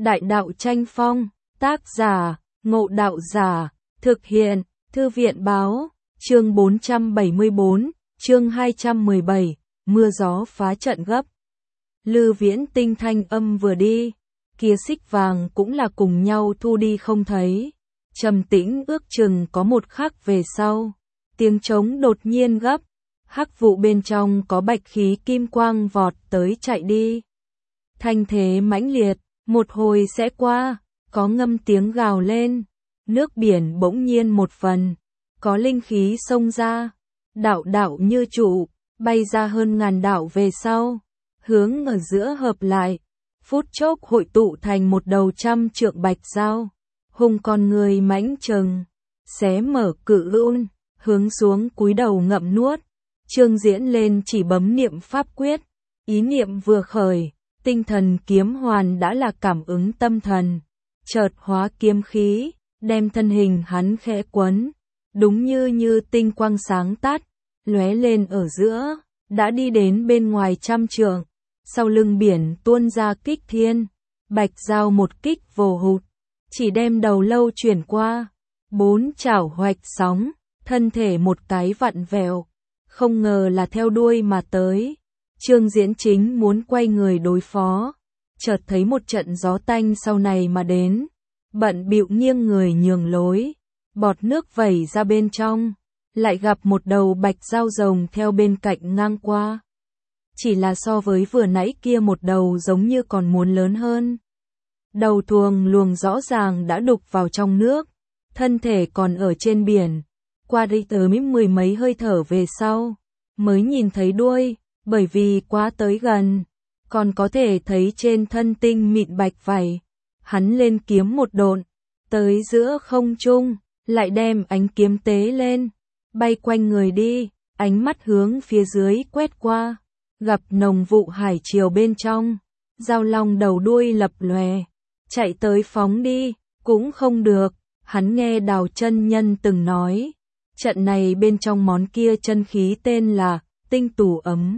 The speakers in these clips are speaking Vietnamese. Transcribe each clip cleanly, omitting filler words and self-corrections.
Đại đạo tranh phong, tác giả, Ngộ Đạo Giả, thực hiện, Thư viện báo, chương 474, chương 217, mưa gió phá trận gấp. Lư Viễn Tinh thanh âm vừa đi, kia xích vàng cũng là cùng nhau thu đi không thấy. Trầm tĩnh ước chừng có một khắc về sau, tiếng trống đột nhiên gấp, hắc vụ bên trong có bạch khí kim quang vọt tới chạy đi. Thanh thế mãnh liệt, một hồi sẽ qua, có ngâm tiếng gào lên, nước biển bỗng nhiên một phần, có linh khí xông ra, đạo đạo như trụ, bay ra hơn ngàn đạo về sau, hướng ở giữa hợp lại, phút chốc hội tụ thành một đầu trăm trượng bạch dao, hung con người mãnh trừng, xé mở cự ưn, hướng xuống cúi đầu ngậm nuốt. Trương Diễn lên chỉ bấm niệm pháp quyết, ý niệm vừa khởi, tinh thần kiếm hoàn đã là cảm ứng tâm thần, chợt hóa kiếm khí, đem thân hình hắn khẽ quấn, đúng như tinh quang sáng tắt, lóe lên ở giữa, đã đi đến bên ngoài trăm trượng, sau lưng biển tuôn ra kích thiên, bạch dao một kích vồ hụt, chỉ đem đầu lâu chuyển qua, bốn chảo hoạch sóng, thân thể một cái vặn vẹo, không ngờ là theo đuôi mà tới. Trương Diễn chính muốn quay người đối phó, chợt thấy một trận gió tanh sau này mà đến, bận bịu nghiêng người nhường lối, bọt nước vẩy ra bên trong, lại gặp một đầu bạch dao rồng theo bên cạnh ngang qua. Chỉ là so với vừa nãy kia một đầu giống như còn muốn lớn hơn. Đầu thuồng luồng rõ ràng đã đục vào trong nước, thân thể còn ở trên biển, qua đi tới mười mấy hơi thở về sau, mới nhìn thấy đuôi. Bởi vì quá tới gần, còn có thể thấy trên thân tinh mịn bạch vảy, hắn lên kiếm một độn, tới giữa không trung, lại đem ánh kiếm tế lên, bay quanh người đi, ánh mắt hướng phía dưới quét qua, gặp nồng vụ hải triều bên trong, dao long đầu đuôi lập lòe, chạy tới phóng đi, cũng không được, hắn nghe Đào chân nhân từng nói, trận này bên trong món kia chân khí tên là tinh tù ấm.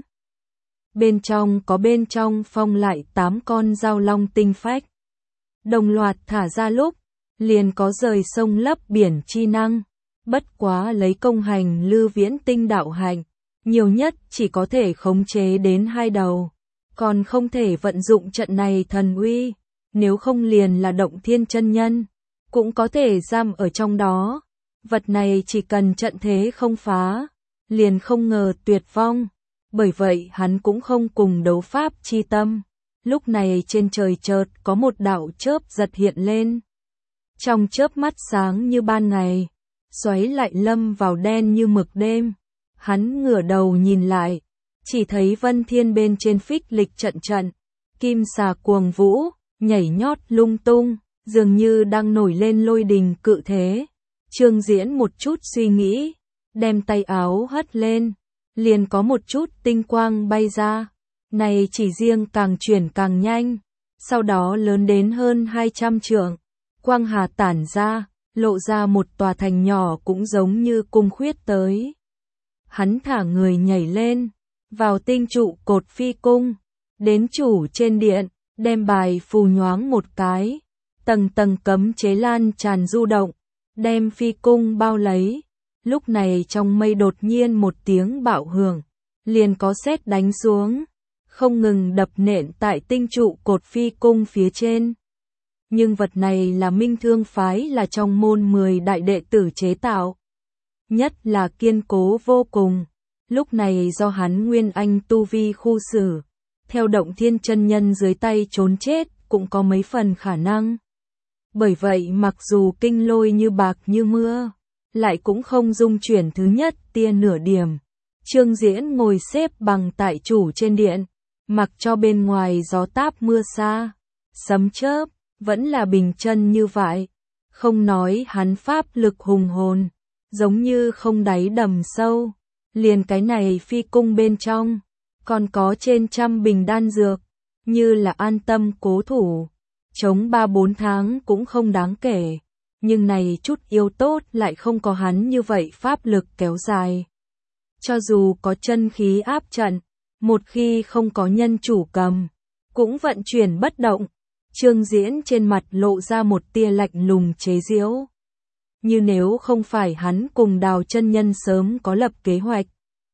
Bên trong phong lại 8 con dao long tinh phách. Đồng loạt thả ra lúc, liền có rời sông lấp biển chi năng. Bất quá lấy công hành Lư Viễn Tinh đạo hạnh, nhiều nhất chỉ có thể khống chế đến 2 đầu. Còn không thể vận dụng trận này thần uy, nếu không liền là động thiên chân nhân, cũng có thể giam ở trong đó. Vật này chỉ cần trận thế không phá, liền không ngờ tuyệt vong. Bởi vậy hắn cũng không cùng đấu pháp chi tâm. Lúc này trên trời chợt có một đạo chớp giật hiện lên. Trong chớp mắt sáng như ban ngày, xoáy lại lâm vào đen như mực đêm. Hắn ngửa đầu nhìn lại, chỉ thấy vân thiên bên trên phích lịch trận trận, kim xà cuồng vũ, nhảy nhót lung tung, dường như đang nổi lên lôi đình cự thế. Trương Diễn một chút suy nghĩ, đem tay áo hất lên. Liền có một chút tinh quang bay ra, này chỉ riêng càng chuyển càng nhanh, sau đó lớn đến hơn 200 trượng, quang hà tản ra, lộ ra một tòa thành nhỏ cũng giống như cung khuyết tới. Hắn thả người nhảy lên, vào tinh trụ cột phi cung, đến chủ trên điện, đem bài phù nhoáng một cái, tầng tầng cấm chế lan tràn du động, đem phi cung bao lấy. Lúc này trong mây đột nhiên một tiếng bạo hưởng, liền có sét đánh xuống, không ngừng đập nện tại tinh trụ cột phi cung phía trên. Nhưng vật này là Minh Thương phái là trong môn 10 đại đệ tử chế tạo. Nhất là kiên cố vô cùng, lúc này do hắn nguyên anh tu vi khu xử, theo động thiên chân nhân dưới tay trốn chết cũng có mấy phần khả năng. Bởi vậy mặc dù kinh lôi như bạc như mưa, lại cũng không dung chuyển thứ nhất tia nửa điểm. Trương Diễn ngồi xếp bằng tại chủ trên điện, mặc cho bên ngoài gió táp mưa xa, sấm chớp, vẫn là bình chân như vậy. Không nói hắn pháp lực hùng hồn, giống như không đáy đầm sâu, liền cái này phi cung bên trong, còn có trên trăm bình đan dược, như là an tâm cố thủ, chống 3-4 tháng cũng không đáng kể. Nhưng này chút yếu tốt lại không có hắn như vậy pháp lực kéo dài. Cho dù có chân khí áp trận, một khi không có nhân chủ cầm, cũng vận chuyển bất động. Trương Diễn trên mặt lộ ra một tia lạnh lùng chế giễu. Như nếu không phải hắn cùng Đào chân nhân sớm có lập kế hoạch.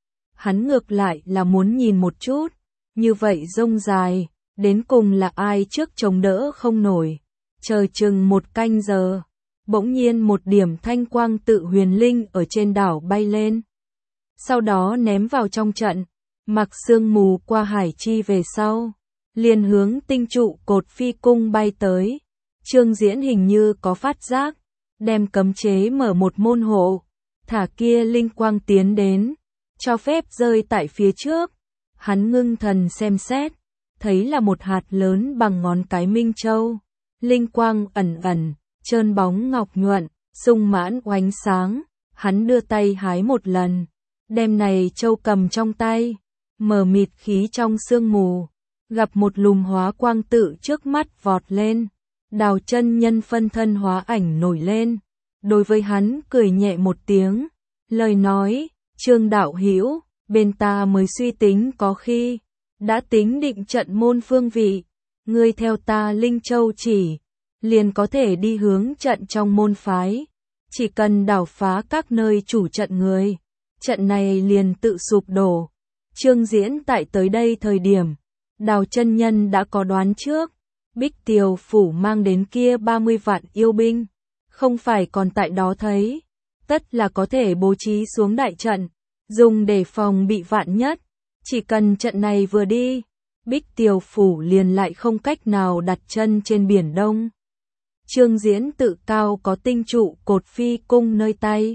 Hắn ngược lại là muốn nhìn một chút, như vậy rông dài, đến cùng là ai trước chống đỡ không nổi. Chờ chừng 1 canh giờ, bỗng nhiên một điểm thanh quang tự huyền linh ở trên đảo bay lên. Sau đó ném vào trong trận, mặc sương mù qua hải chi về sau, liền hướng tinh trụ cột phi cung bay tới. Trương Diễn hình như có phát giác, đem cấm chế mở một môn hộ, thả kia linh quang tiến đến, cho phép rơi tại phía trước. Hắn ngưng thần xem xét, thấy là một hạt lớn bằng ngón cái minh châu, linh quang ẩn ẩn, trơn bóng ngọc nhuận, sung mãn oánh sáng. Hắn đưa tay hái một lần, đem này châu cầm trong tay, mờ mịt khí trong sương mù, gặp một lùm hóa quang tự trước mắt vọt lên. Đào chân nhân phân thân hóa ảnh nổi lên, đối với hắn cười nhẹ một tiếng, lời nói, Trương đạo hữu, bên ta mới suy tính có khi, đã tính định trận môn phương vị, ngươi theo ta Linh Châu chỉ, liền có thể đi hướng trận trong môn phái, chỉ cần đảo phá các nơi chủ trận người, trận này liền tự sụp đổ. Trương Diễn tại tới đây thời điểm, Đào chân nhân đã có đoán trước. Bích Tiều phủ mang đến kia 30 vạn yêu binh, không phải còn tại đó thấy, tất là có thể bố trí xuống đại trận, dùng để phòng bị vạn nhất. Chỉ cần trận này vừa đi, Bích Tiều phủ liền lại không cách nào đặt chân trên biển Đông. Trương Diễn tự cao có tinh trụ cột phi cung nơi tay,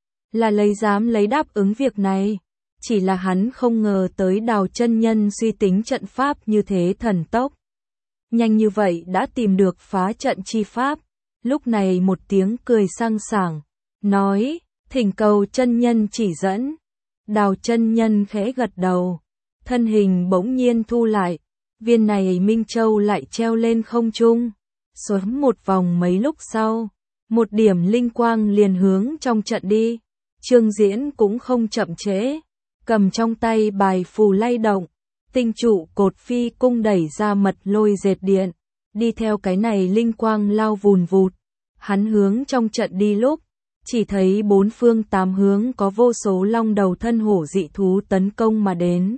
là dám lấy đáp ứng việc này, chỉ là hắn không ngờ tới Đào chân nhân suy tính trận pháp như thế thần tốc. Nhanh như vậy đã tìm được phá trận chi pháp. Lúc này một tiếng cười sang sảng, nói, thỉnh cầu chân nhân chỉ dẫn. Đào chân nhân khẽ gật đầu, thân hình bỗng nhiên thu lại, viên này Minh Châu lại treo lên không trung. Xoắn một vòng mấy lúc sau, một điểm linh quang liền hướng trong trận đi. Trương Diễn cũng không chậm trễ, cầm trong tay bài phù lay động. Tinh trụ cột phi cung đẩy ra mật lôi dệt điện, đi theo cái này linh quang lao vùn vụt. Hắn hướng trong trận đi lúc, chỉ thấy 4 phương 8 hướng có vô số long đầu thân hổ dị thú tấn công mà đến.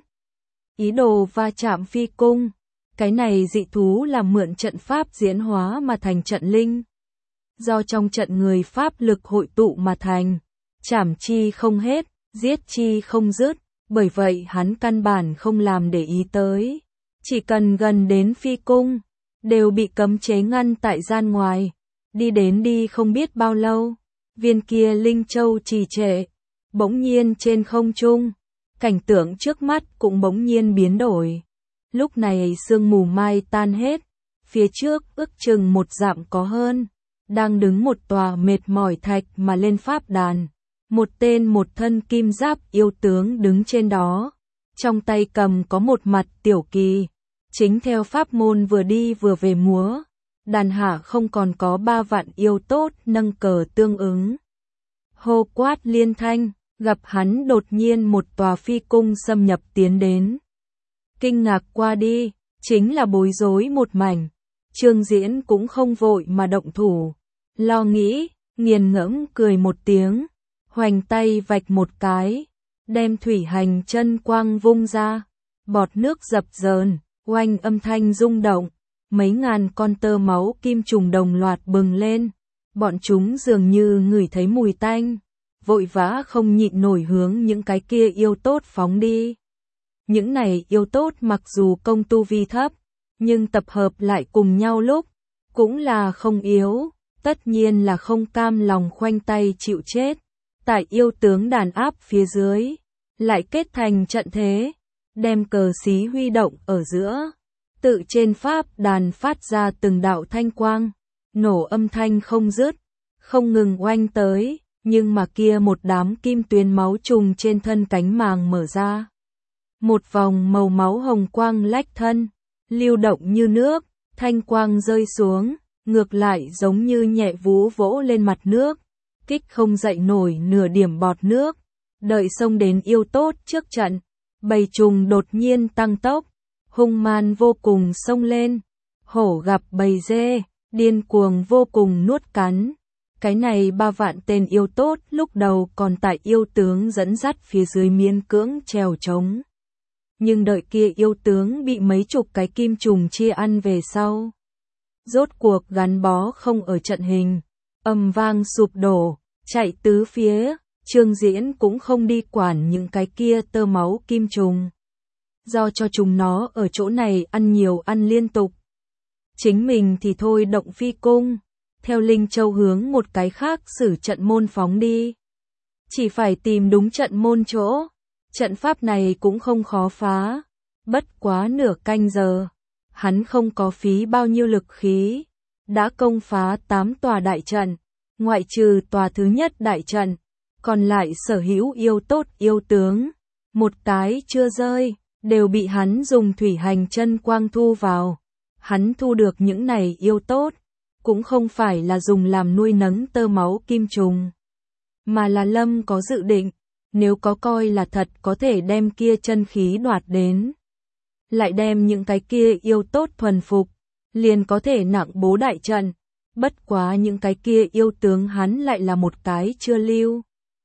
Ý đồ va chạm phi cung, cái này dị thú là mượn trận pháp diễn hóa mà thành trận linh. Do trong trận người pháp lực hội tụ mà thành, chảm chi không hết, giết chi không dứt. Bởi vậy hắn căn bản không làm để ý tới, chỉ cần gần đến phi cung, đều bị cấm chế ngăn tại gian ngoài. Đi đến đi không biết bao lâu, viên kia Linh Châu trì trệ, bỗng nhiên trên không trung, cảnh tượng trước mắt cũng bỗng nhiên biến đổi. Lúc này sương mù mai tan hết, phía trước ước chừng 1 dặm có hơn, đang đứng một tòa mệt mỏi thạch mà lên pháp đàn. Một tên một thân kim giáp yêu tướng đứng trên đó, trong tay cầm có một mặt tiểu kỳ, chính theo pháp môn vừa đi vừa về múa. Đàn hạ không còn có 3 vạn yêu tốt nâng cờ tương ứng. Hô quát liên thanh, gặp hắn đột nhiên một tòa phi cung xâm nhập tiến đến. Kinh ngạc qua đi, chính là bối rối một mảnh. Trương Diễn cũng không vội mà động thủ, lo nghĩ, nghiền ngẫm cười một tiếng. Hoành tay vạch một cái, đem thủy hành chân quang vung ra, bọt nước dập dờn, oanh âm thanh rung động, mấy ngàn con tơ máu kim trùng đồng loạt bừng lên, bọn chúng dường như ngửi thấy mùi tanh, vội vã không nhịn nổi hướng những cái kia yêu tốt phóng đi. Những này yêu tốt mặc dù công tu vi thấp, nhưng tập hợp lại cùng nhau lúc, cũng là không yếu, tất nhiên là không cam lòng khoanh tay chịu chết. Tại yêu tướng đàn áp phía dưới, lại kết thành trận thế, đem cờ xí huy động ở giữa, tự trên pháp đàn phát ra từng đạo thanh quang, nổ âm thanh không dứt, không ngừng oanh tới, nhưng mà kia một đám kim tuyến máu trùng trên thân cánh màng mở ra. Một vòng màu máu hồng quang lách thân, lưu động như nước, thanh quang rơi xuống, ngược lại giống như nhẹ vú vỗ lên mặt nước. Kích không dậy nổi nửa điểm bọt nước, đợi xông đến yêu tốt trước trận, bầy trùng đột nhiên tăng tốc, hung man vô cùng xông lên, hổ gặp bầy dê, điên cuồng vô cùng nuốt cắn. Cái này 3 vạn tên yêu tốt lúc đầu còn tại yêu tướng dẫn dắt phía dưới miễn cưỡng trèo trống. Nhưng đợi kia yêu tướng bị mấy chục cái kim trùng chia ăn về sau. Rốt cuộc gắn bó không ở trận hình, ầm vang sụp đổ, chạy tứ phía, Trương Diễn cũng không đi quản những cái kia tơ máu kim trùng. Do cho chúng nó ở chỗ này ăn nhiều ăn liên tục. Chính mình thì thôi động phi cung, theo Linh Châu hướng một cái khác sử trận môn phóng đi. Chỉ phải tìm đúng trận môn chỗ, trận pháp này cũng không khó phá, bất quá nửa canh giờ. Hắn không có phí bao nhiêu lực khí, đã công phá 8 tòa đại trận, ngoại trừ tòa thứ nhất đại trận, còn lại sở hữu yêu tốt yêu tướng, một cái chưa rơi, đều bị hắn dùng thủy hành chân quang thu vào. Hắn thu được những này yêu tốt, cũng không phải là dùng làm nuôi nấng tơ máu kim trùng, mà là Lâm có dự định, nếu có coi là thật có thể đem kia chân khí đoạt đến. Lại đem những cái kia yêu tốt thuần phục, liền có thể nặng bố đại trận. Bất quá những cái kia yêu tướng hắn lại là một cái chưa lưu.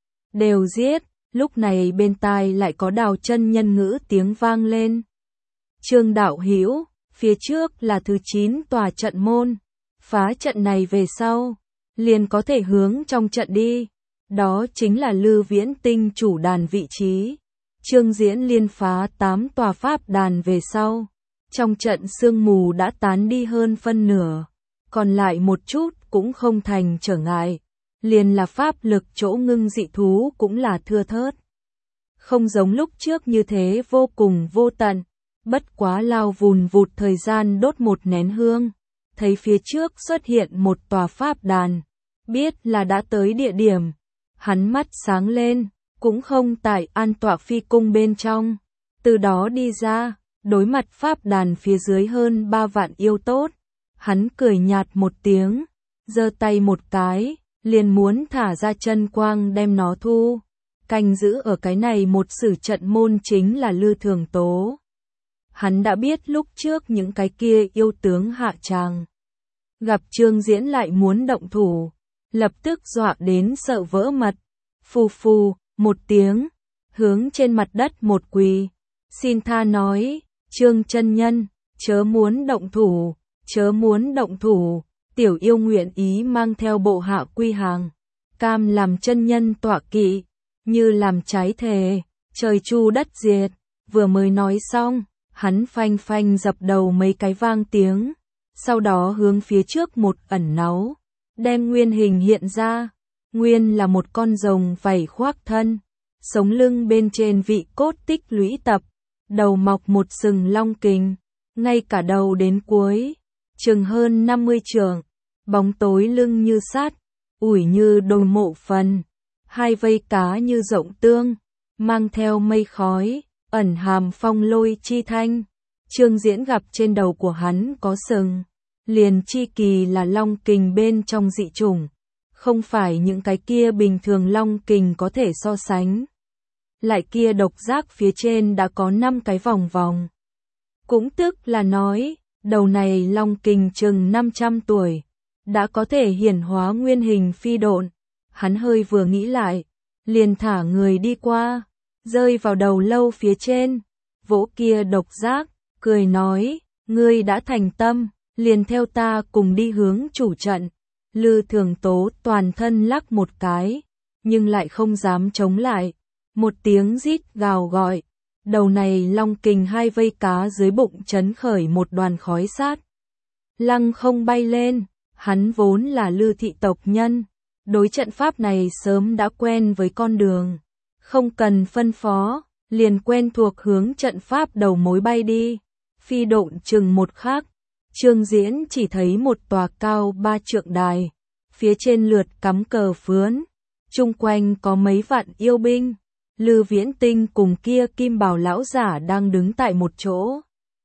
Đều giết, lúc này bên tai lại có Đào Chân Nhân ngữ tiếng vang lên. Trương đạo hữu, phía trước là thứ 9 tòa trận môn, phá trận này về sau, liền có thể hướng trong trận đi. Đó chính là Lư Viễn Tinh chủ đàn vị trí. Trương Diễn liên phá 8 tòa pháp đàn về sau, trong trận sương mù đã tán đi hơn phân nửa, còn lại một chút cũng không thành trở ngại, liền là pháp lực chỗ ngưng dị thú cũng là thưa thớt. Không giống lúc trước như thế vô cùng vô tận, bất quá lao vùn vụt thời gian đốt một nén hương, thấy phía trước xuất hiện một tòa pháp đàn, biết là đã tới địa điểm, hắn mắt sáng lên. Cũng không tại an tọa phi cung bên trong, từ đó đi ra, đối mặt pháp đàn phía dưới hơn 3 vạn yêu tốt, hắn cười nhạt một tiếng, giơ tay một cái, liền muốn thả ra chân quang đem nó thu. Canh giữ ở cái này một sử trận môn chính là Lư Thường Tố. Hắn đã biết lúc trước những cái kia yêu tướng hạ tràng, gặp Trương Diễn lại muốn động thủ, lập tức dọa đến sợ vỡ mật, phù phù. Một tiếng, hướng trên mặt đất một quỳ, xin tha nói, Trương chân nhân, chớ muốn động thủ, chớ muốn động thủ, tiểu yêu nguyện ý mang theo bộ hạ quy hàng, cam làm chân nhân tọa kỵ, như làm trái thề, trời chu đất diệt. Vừa mới nói xong, hắn phanh phanh dập đầu mấy cái vang tiếng, sau đó hướng phía trước một ẩn náu, đem nguyên hình hiện ra. Nguyên là một con rồng vảy khoác thân, sống lưng bên trên vị cốt tích lũy tập, đầu mọc một sừng long kình, ngay cả đầu đến cuối, chừng hơn 50 trượng, bóng tối lưng như sắt, ủi như đồi mộ phần, hai vây cá như rộng tương, mang theo mây khói, ẩn hàm phong lôi chi thanh. Trương Diễn gặp trên đầu của hắn có sừng, liền chi kỳ là long kình bên trong dị chủng. Không phải những cái kia bình thường long kình có thể so sánh. Lại kia độc giác phía trên đã có 5 cái vòng vòng. Cũng tức là nói, đầu này long kình chừng 500 tuổi, đã có thể hiển hóa nguyên hình phi độn. Hắn hơi vừa nghĩ lại, liền thả người đi qua, rơi vào đầu lâu phía trên, vỗ kia độc giác, cười nói, ngươi đã thành tâm, liền theo ta cùng đi hướng chủ trận. Lư Thường Tố toàn thân lắc một cái, nhưng lại không dám chống lại. Một tiếng rít gào gọi, đầu này long kình hai vây cá dưới bụng chấn khởi một đoàn khói sát. Lăng không bay lên, hắn vốn là Lư thị tộc nhân, đối trận pháp này sớm đã quen với con đường. Không cần phân phó, liền quen thuộc hướng trận pháp đầu mối bay đi. Phi độn chừng một khắc. Trương Diễn chỉ thấy một tòa cao 3 trượng đài, phía trên lượt cắm cờ phướn, chung quanh có mấy vạn yêu binh, Lư Viễn Tinh cùng kia kim bào lão giả đang đứng tại một chỗ,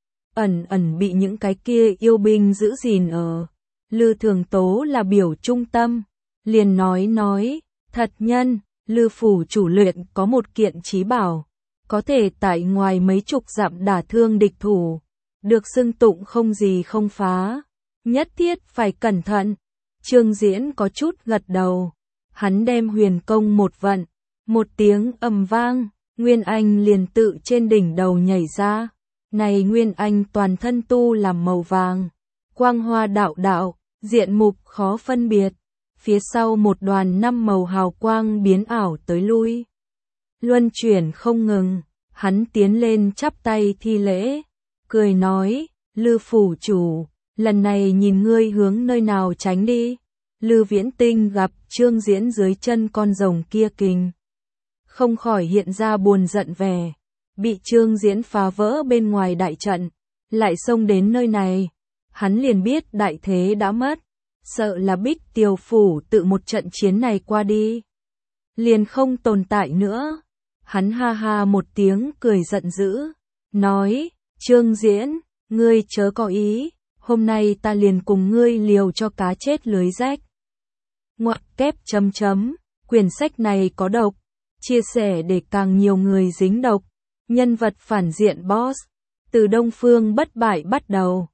ẩn ẩn bị những cái kia yêu binh giữ gìn ở. Lư Thường Tố là biểu trung tâm, liền nói, thật nhân, Lư phủ chủ luyện có một kiện chí bảo, có thể tại ngoài mấy chục dặm đả thương địch thủ. được xưng tụng không gì không phá, nhất thiết phải cẩn thận. Trương Diễn có chút gật đầu, hắn đem huyền công một vận, một tiếng ầm vang, Nguyên Anh liền tự trên đỉnh đầu nhảy ra. Này Nguyên Anh toàn thân tu làm màu vàng, quang hoa đạo đạo, diện mục khó phân biệt. Phía sau một đoàn 5 màu hào quang biến ảo tới lui, luân chuyển không ngừng. Hắn tiến lên chắp tay thi lễ, cười nói, Lư phủ chủ, lần này nhìn ngươi hướng nơi nào tránh đi. Lư Viễn Tinh gặp Trương Diễn dưới chân con rồng kia kình, không khỏi hiện ra buồn giận vẻ, bị Trương Diễn phá vỡ bên ngoài đại trận, lại xông đến nơi này, hắn liền biết đại thế đã mất, sợ là Bích Tiêu phủ tự một trận chiến này qua đi, liền không tồn tại nữa. Hắn ha ha một tiếng cười giận dữ, nói, Trương Diễn, ngươi chớ có ý, hôm nay ta liền cùng ngươi liều cho cá chết lưới rách. Ngoặc kép chấm chấm, quyển sách này có độc, chia sẻ để càng nhiều người dính độc. Nhân vật phản diện boss, từ Đông Phương bất bại bắt đầu.